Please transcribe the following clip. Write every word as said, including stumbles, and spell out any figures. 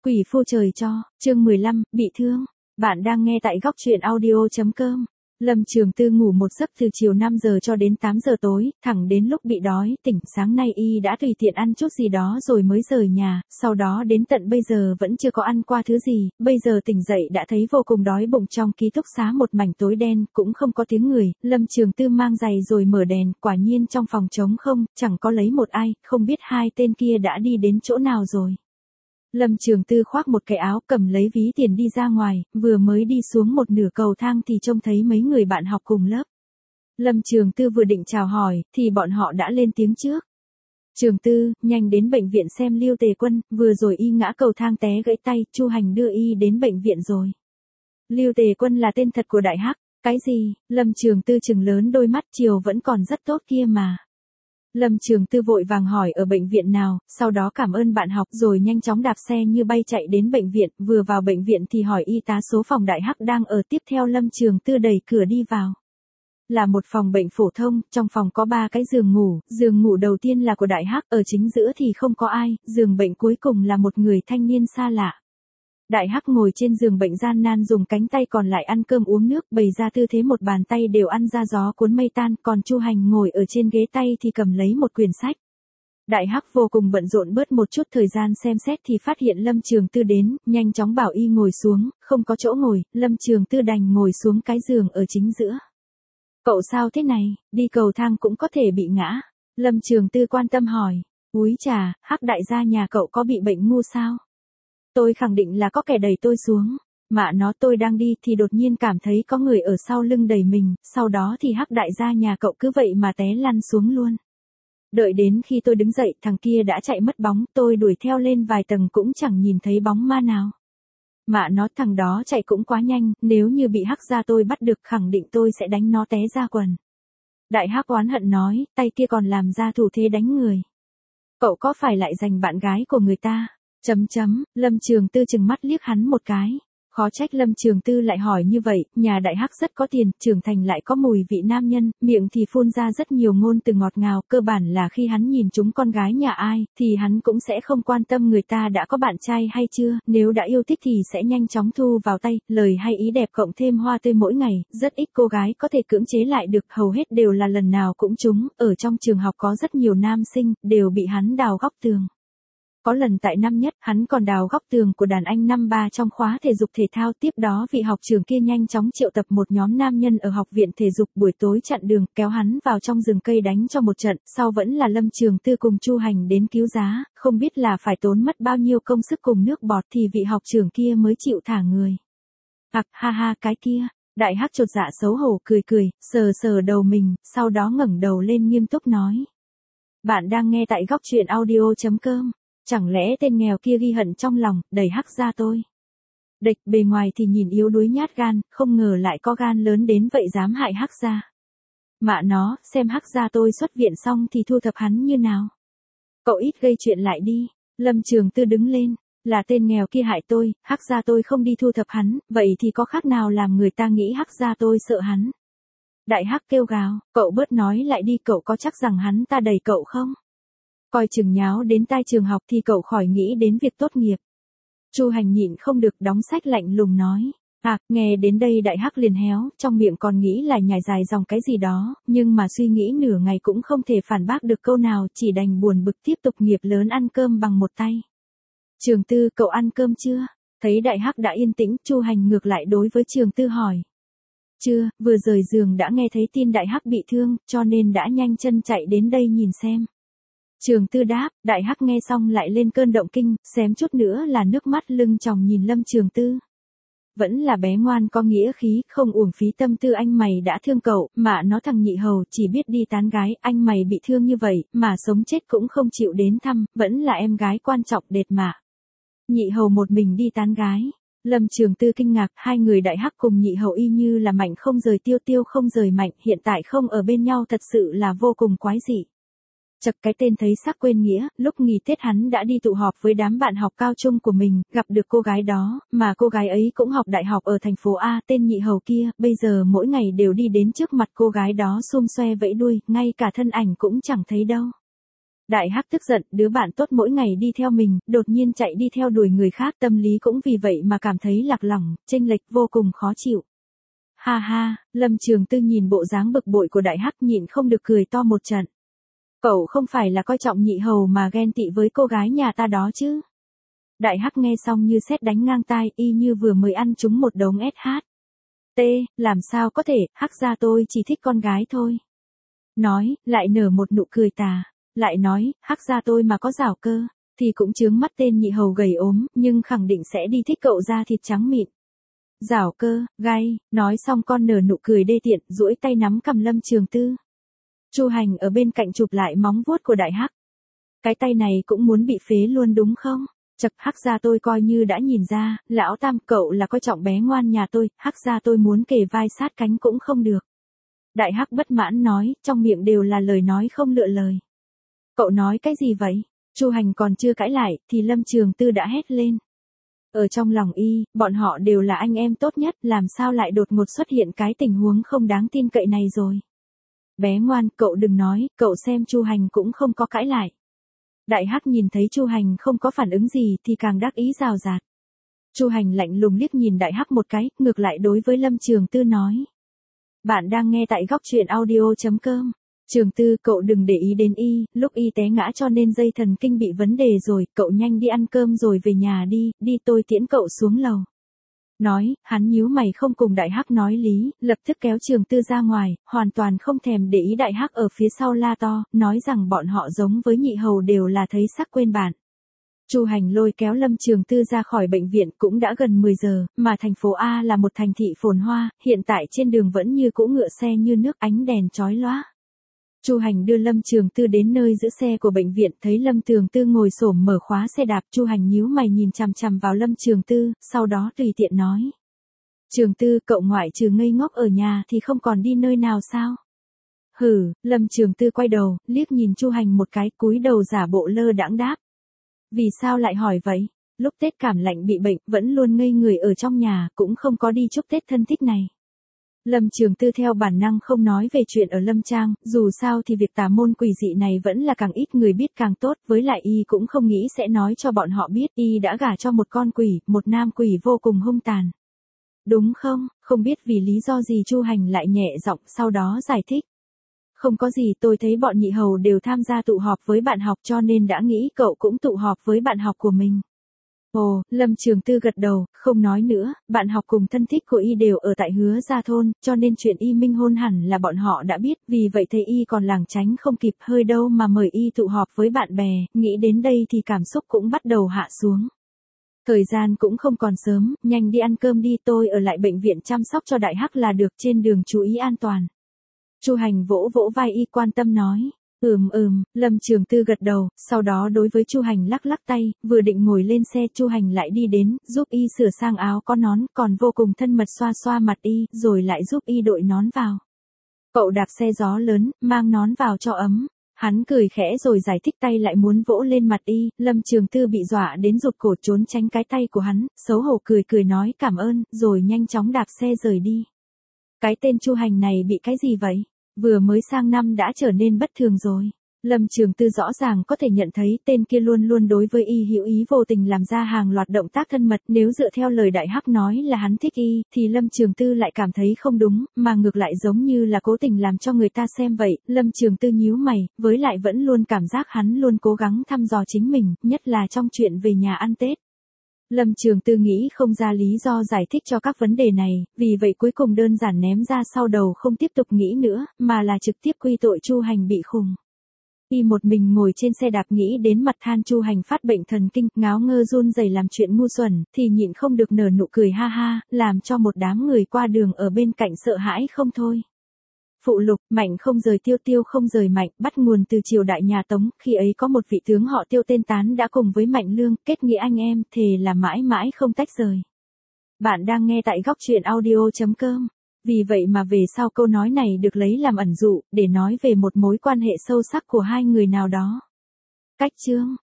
Quỷ phu trời cho, chương mười lăm, bị thương. Bạn đang nghe tại góc truyện audio.com. Lâm Trường Tư ngủ một giấc từ chiều năm giờ cho đến tám giờ tối, thẳng đến lúc bị đói, tỉnh sáng nay y đã tùy tiện ăn chút gì đó rồi mới rời nhà, sau đó đến tận bây giờ vẫn chưa có ăn qua thứ gì, bây giờ tỉnh dậy đã thấy vô cùng đói bụng. Trong ký túc xá một mảnh tối đen, cũng không có tiếng người, Lâm Trường Tư mang giày rồi mở đèn, quả nhiên trong phòng trống không, chẳng có lấy một ai, không biết hai tên kia đã đi đến chỗ nào rồi. Lâm Trường Tư khoác một cái áo, cầm lấy ví tiền đi ra ngoài, vừa mới đi xuống một nửa cầu thang thì trông thấy mấy người bạn học cùng lớp. Lâm Trường Tư vừa định chào hỏi, thì bọn họ đã lên tiếng trước. Trường Tư, nhanh đến bệnh viện xem Lưu Tề Quân, vừa rồi y ngã cầu thang té gãy tay, Chu Hành đưa y đến bệnh viện rồi. Lưu Tề Quân là tên thật của Đại Hắc, cái gì? Lâm Trường Tư trừng lớn đôi mắt, chiều vẫn còn rất tốt kia mà. Lâm Trường Tư vội vàng hỏi ở bệnh viện nào, sau đó cảm ơn bạn học rồi nhanh chóng đạp xe như bay chạy đến bệnh viện, vừa vào bệnh viện thì hỏi y tá số phòng Đại Hắc đang ở, tiếp theo Lâm Trường Tư đẩy cửa đi vào. Là một phòng bệnh phổ thông, trong phòng có ba cái giường ngủ, giường ngủ đầu tiên là của Đại Hắc, ở chính giữa thì không có ai, giường bệnh cuối cùng là một người thanh niên xa lạ. Đại Hắc ngồi trên giường bệnh gian nan dùng cánh tay còn lại ăn cơm uống nước, bày ra tư thế một bàn tay đều ăn ra gió cuốn mây tan, còn Chu Hành ngồi ở trên ghế tay thì cầm lấy một quyển sách. Đại Hắc vô cùng bận rộn, bớt một chút thời gian xem xét thì phát hiện Lâm Trường Tư đến, nhanh chóng bảo y ngồi xuống, không có chỗ ngồi, Lâm Trường Tư đành ngồi xuống cái giường ở chính giữa. Cậu sao thế này, đi cầu thang cũng có thể bị ngã. Lâm Trường Tư quan tâm hỏi. Úi chà, Hắc đại gia nhà cậu có bị bệnh ngu sao? Tôi khẳng định là có kẻ đẩy tôi xuống. Mạ nó, tôi đang đi thì đột nhiên cảm thấy có người ở sau lưng đẩy mình, sau đó thì Hắc đại gia nhà cậu cứ vậy mà té lăn xuống luôn. Đợi đến khi tôi đứng dậy, thằng kia đã chạy mất bóng, tôi đuổi theo lên vài tầng cũng chẳng nhìn thấy bóng ma nào. Mạ nó, thằng đó chạy cũng quá nhanh, nếu như bị Hắc gia tôi bắt được khẳng định tôi sẽ đánh nó té ra quần. Đại Hắc oán hận nói, tay kia còn làm ra thủ thế đánh người. Cậu có phải lại giành bạn gái của người ta? Chấm chấm, Lâm Trường Tư chừng mắt liếc hắn một cái. Khó trách Lâm Trường Tư lại hỏi như vậy, nhà Đại Hắc rất có tiền, trưởng thành lại có mùi vị nam nhân, miệng thì phun ra rất nhiều ngôn từ ngọt ngào, cơ bản là khi hắn nhìn trúng con gái nhà ai, thì hắn cũng sẽ không quan tâm người ta đã có bạn trai hay chưa, nếu đã yêu thích thì sẽ nhanh chóng thu vào tay, lời hay ý đẹp cộng thêm hoa tươi mỗi ngày, rất ít cô gái có thể cưỡng chế lại được, hầu hết đều là lần nào cũng trúng, ở trong trường học có rất nhiều nam sinh, đều bị hắn đào góc tường. Có lần tại năm nhất, hắn còn đào góc tường của đàn anh năm ba trong khóa thể dục thể thao, tiếp đó vị học trưởng kia nhanh chóng triệu tập một nhóm nam nhân ở học viện thể dục buổi tối chặn đường, kéo hắn vào trong rừng cây đánh cho một trận, sau vẫn là Lâm Trường Tư cùng Chu Hành đến cứu giá, không biết là phải tốn mất bao nhiêu công sức cùng nước bọt thì vị học trưởng kia mới chịu thả người. Hạc ha ha cái kia, Đại Hắc chột dạ xấu hổ cười cười, sờ sờ đầu mình, sau đó ngẩng đầu lên nghiêm túc nói. Bạn đang nghe tại góc truyện audio.com. Chẳng lẽ tên nghèo kia ghi hận trong lòng, đẩy Hắc gia tôi. Địch bề ngoài thì nhìn yếu đuối nhát gan, không ngờ lại có gan lớn đến vậy dám hại Hắc gia. Mạ nó, xem Hắc gia tôi xuất viện xong thì thu thập hắn như nào. Cậu ít gây chuyện lại đi. Lâm Trường Tư đứng lên. Là tên nghèo kia hại tôi, Hắc gia tôi không đi thu thập hắn, vậy thì có khác nào làm người ta nghĩ Hắc gia tôi sợ hắn. Đại Hắc kêu gào, cậu bớt nói lại đi, cậu có chắc rằng hắn ta đẩy cậu không? Coi chừng nháo đến tai trường học thì cậu khỏi nghĩ đến việc tốt nghiệp. Chu Hành nhịn không được đóng sách lạnh lùng nói. À, nghe đến đây Đại Hắc liền héo, trong miệng còn nghĩ là nhảy dài dòng cái gì đó, nhưng mà suy nghĩ nửa ngày cũng không thể phản bác được câu nào, chỉ đành buồn bực tiếp tục nghiệp lớn ăn cơm bằng một tay. Trường Tư, cậu ăn cơm chưa? Thấy Đại Hắc đã yên tĩnh, Chu Hành ngược lại đối với Trường Tư hỏi. Chưa, vừa rời giường đã nghe thấy tin Đại Hắc bị thương, cho nên đã nhanh chân chạy đến đây nhìn xem. Trường Tư đáp, Đại Hắc nghe xong lại lên cơn động kinh, xém chút nữa là nước mắt lưng tròng nhìn Lâm Trường Tư. Vẫn là bé ngoan có nghĩa khí, không uổng phí tâm tư anh mày đã thương cậu, mà nó thằng nhị hầu chỉ biết đi tán gái, anh mày bị thương như vậy, mà sống chết cũng không chịu đến thăm, vẫn là em gái quan trọng đệt mà. Nhị hầu một mình đi tán gái. Lâm Trường Tư kinh ngạc, hai người Đại Hắc cùng nhị hầu y như là Mạnh không rời Tiêu, Tiêu không rời Mạnh, hiện tại không ở bên nhau thật sự là vô cùng quái dị. Chật cái tên thấy xác quên nghĩa, lúc nghỉ Tết hắn đã đi tụ họp với đám bạn học cao trung của mình, gặp được cô gái đó, mà cô gái ấy cũng học đại học ở thành phố A, tên nhị hầu kia, bây giờ mỗi ngày đều đi đến trước mặt cô gái đó xum xoe vẫy đuôi, ngay cả thân ảnh cũng chẳng thấy đâu. Đại Hắc tức giận, đứa bạn tốt mỗi ngày đi theo mình, đột nhiên chạy đi theo đuổi người khác, tâm lý cũng vì vậy mà cảm thấy lạc lõng, chênh lệch vô cùng khó chịu. Ha ha, Lâm Trường Tư nhìn bộ dáng bực bội của Đại Hắc nhịn không được cười to một trận. Cậu không phải là coi trọng nhị hầu mà ghen tị với cô gái nhà ta đó chứ? Đại Hắc nghe xong như sét đánh ngang tai, y như vừa mới ăn trúng một đống ét hát. T, làm sao có thể, Hắc gia tôi chỉ thích con gái thôi. Nói, lại nở một nụ cười tà. Lại nói, Hắc gia tôi mà có giảo cơ, thì cũng chướng mắt tên nhị hầu gầy ốm, nhưng khẳng định sẽ đi thích cậu da thịt trắng mịn. Giảo cơ, gay, nói xong con nở nụ cười đê tiện, duỗi tay nắm cầm Lâm Trường Tư. Chu Hành ở bên cạnh chụp lại móng vuốt của Đại Hắc. Cái tay này cũng muốn bị phế luôn đúng không? Chật, Hắc gia tôi coi như đã nhìn ra, lão Tam cậu là coi trọng bé ngoan nhà tôi, Hắc gia tôi muốn kề vai sát cánh cũng không được. Đại Hắc bất mãn nói, trong miệng đều là lời nói không lựa lời. Cậu nói cái gì vậy? Chu Hành còn chưa cãi lại, thì Lâm Trường Tư đã hét lên. Ở trong lòng y, bọn họ đều là anh em tốt nhất, làm sao lại đột ngột xuất hiện cái tình huống không đáng tin cậy này rồi. Bé ngoan, cậu đừng nói, cậu xem Chu Hành cũng không có cãi lại. Đại Hắc nhìn thấy Chu Hành không có phản ứng gì thì càng đắc ý rào rạt. Chu Hành lạnh lùng liếc nhìn Đại Hắc một cái, ngược lại đối với Lâm Trường Tư nói. Bạn đang nghe tại góc truyện audio chấm com. Trường Tư, cậu đừng để ý đến y, lúc y té ngã cho nên dây thần kinh bị vấn đề rồi, cậu nhanh đi ăn cơm rồi về nhà đi, đi tôi tiễn cậu xuống lầu. Nói, hắn nhíu mày không cùng Đại Hắc nói lý, lập tức kéo Trường Tư ra ngoài, hoàn toàn không thèm để ý Đại Hắc ở phía sau la to, nói rằng bọn họ giống với nhị hầu đều là thấy sắc quên bạn. Chu Hành lôi kéo Lâm Trường Tư ra khỏi bệnh viện, cũng đã gần mười giờ, mà thành phố A là một thành thị phồn hoa, hiện tại trên đường vẫn như cỗ ngựa xe như nước, ánh đèn chói lóa. Chu Hành đưa Lâm Trường Tư đến nơi giữ xe của bệnh viện, thấy Lâm Trường Tư ngồi xổm mở khóa xe đạp, Chu Hành nhíu mày nhìn chằm chằm vào Lâm Trường Tư, sau đó tùy tiện nói. Trường Tư, cậu ngoại trừ ngây ngốc ở nhà thì không còn đi nơi nào sao? Hừ, Lâm Trường Tư quay đầu, liếc nhìn Chu Hành một cái, cúi đầu giả bộ lơ đãng đáp. Vì sao lại hỏi vậy? Lúc Tết cảm lạnh bị bệnh, vẫn luôn ngây người ở trong nhà, cũng không có đi chúc Tết thân thích này. Lâm Trường Tư theo bản năng không nói về chuyện ở Lâm Trang, dù sao thì việc tà môn quỷ dị này vẫn là càng ít người biết càng tốt, với lại y cũng không nghĩ sẽ nói cho bọn họ biết y đã gả cho một con quỷ, một nam quỷ vô cùng hung tàn. Đúng không, không biết vì lý do gì Chu Hành lại nhẹ giọng sau đó giải thích. Không có gì, tôi thấy bọn nhị hầu đều tham gia tụ họp với bạn học cho nên đã nghĩ cậu cũng tụ họp với bạn học của mình. Ồ, Lâm Trường Tư gật đầu, không nói nữa, bạn học cùng thân thích của y đều ở tại Hứa Gia Thôn, cho nên chuyện y minh hôn hẳn là bọn họ đã biết, vì vậy thấy y còn lảng tránh không kịp hơi đâu mà mời y tụ họp với bạn bè, nghĩ đến đây thì cảm xúc cũng bắt đầu hạ xuống. Thời gian cũng không còn sớm, nhanh đi ăn cơm đi, tôi ở lại bệnh viện chăm sóc cho Đại Hắc là được, trên đường chú ý an toàn. Chu Hành vỗ vỗ vai y quan tâm nói. Ừm ừm, Lâm Trường Tư gật đầu, sau đó đối với Chu Hành lắc lắc tay, vừa định ngồi lên xe Chu Hành lại đi đến, giúp y sửa sang áo có nón, còn vô cùng thân mật xoa xoa mặt y, rồi lại giúp y đội nón vào. Cậu đạp xe gió lớn, mang nón vào cho ấm. Hắn cười khẽ rồi giải thích, tay lại muốn vỗ lên mặt y, Lâm Trường Tư bị dọa đến rụt cổ trốn tránh cái tay của hắn, xấu hổ cười cười nói cảm ơn, rồi nhanh chóng đạp xe rời đi. Cái tên Chu Hành này bị cái gì vậy? Vừa mới sang năm đã trở nên bất thường rồi. Lâm Trường Tư rõ ràng có thể nhận thấy tên kia luôn luôn đối với y hữu ý vô tình làm ra hàng loạt động tác thân mật, nếu dựa theo lời Đại Hắc nói là hắn thích y, thì Lâm Trường Tư lại cảm thấy không đúng, mà ngược lại giống như là cố tình làm cho người ta xem vậy. Lâm Trường Tư nhíu mày, với lại vẫn luôn cảm giác hắn luôn cố gắng thăm dò chính mình, nhất là trong chuyện về nhà ăn Tết. Lâm Trường Tư nghĩ không ra lý do giải thích cho các vấn đề này, vì vậy cuối cùng đơn giản ném ra sau đầu không tiếp tục nghĩ nữa, mà là trực tiếp quy tội Chu Hành bị khùng. Y một mình ngồi trên xe đạp nghĩ đến mặt than Chu Hành phát bệnh thần kinh, ngáo ngơ run rẩy làm chuyện ngu xuẩn, thì nhịn không được nở nụ cười ha ha, làm cho một đám người qua đường ở bên cạnh sợ hãi không thôi. Phụ lục, mạnh không rời tiêu, tiêu không rời mạnh, bắt nguồn từ triều đại nhà Tống, khi ấy có một vị tướng họ Tiêu tên Tán đã cùng với Mạnh Lương, kết nghĩa anh em, thề là mãi mãi không tách rời. Bạn đang nghe tại góc truyện audio chấm com. Vì vậy mà về sau câu nói này được lấy làm ẩn dụ, để nói về một mối quan hệ sâu sắc của hai người nào đó. Cách chương